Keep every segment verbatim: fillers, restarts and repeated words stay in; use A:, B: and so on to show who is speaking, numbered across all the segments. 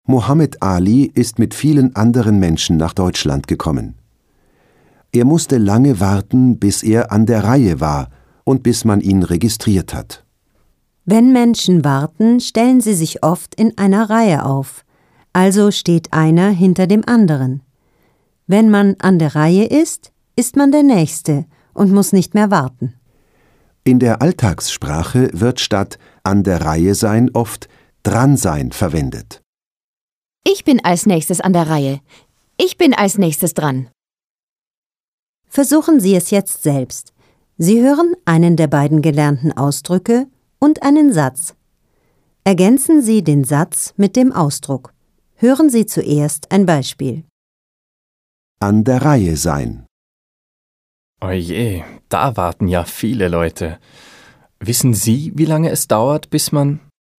A: Muhammad Ali ist mit vielen anderen Menschen nach Deutschland gekommen. Er musste lange warten, bis er an der Reihe war und bis man ihn registriert hat.
B: Wenn Menschen warten, stellen sie sich oft in einer Reihe auf, also steht einer hinter dem anderen. Wenn man an der Reihe ist, ist man der Nächste und muss nicht mehr warten.
A: In der Alltagssprache wird statt an der Reihe sein oft dran sein verwendet.
C: Ich bin als nächstes an der Reihe. Ich bin als nächstes dran.
B: Versuchen Sie es jetzt selbst. Sie hören einen der beiden gelernten Ausdrücke und einen Satz. Ergänzen Sie den Satz mit dem Ausdruck. Hören Sie zuerst ein Beispiel.
A: An der Reihe sein.
D: Oje, da warten ja viele Leute. Wissen Sie, wie lange es dauert, bis man...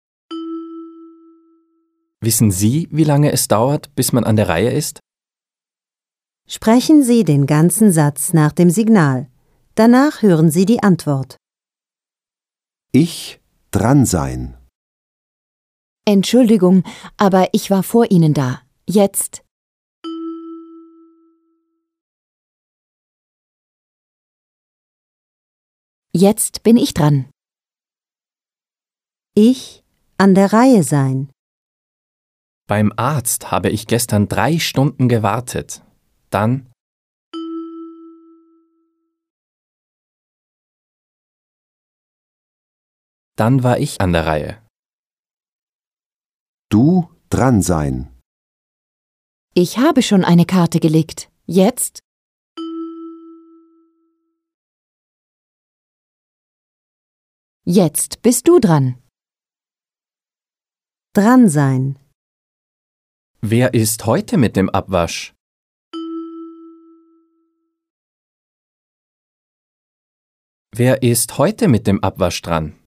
D: Wissen Sie, wie lange es dauert, bis man an der Reihe ist?
B: Sprechen Sie den ganzen Satz nach dem Signal. Danach hören Sie die Antwort.
A: Ich dran sein.
C: Entschuldigung, aber ich war vor Ihnen da. Jetzt. Jetzt bin ich dran.
B: Ich an der Reihe sein.
D: Beim Arzt habe ich gestern drei Stunden gewartet. Dann... Dann war ich an der Reihe.
A: Du dran sein.
C: Ich habe schon eine Karte gelegt. Jetzt? Jetzt bist du dran.
B: Dran sein.
D: Wer ist heute mit dem Abwasch? Wer ist heute mit dem Abwasch dran?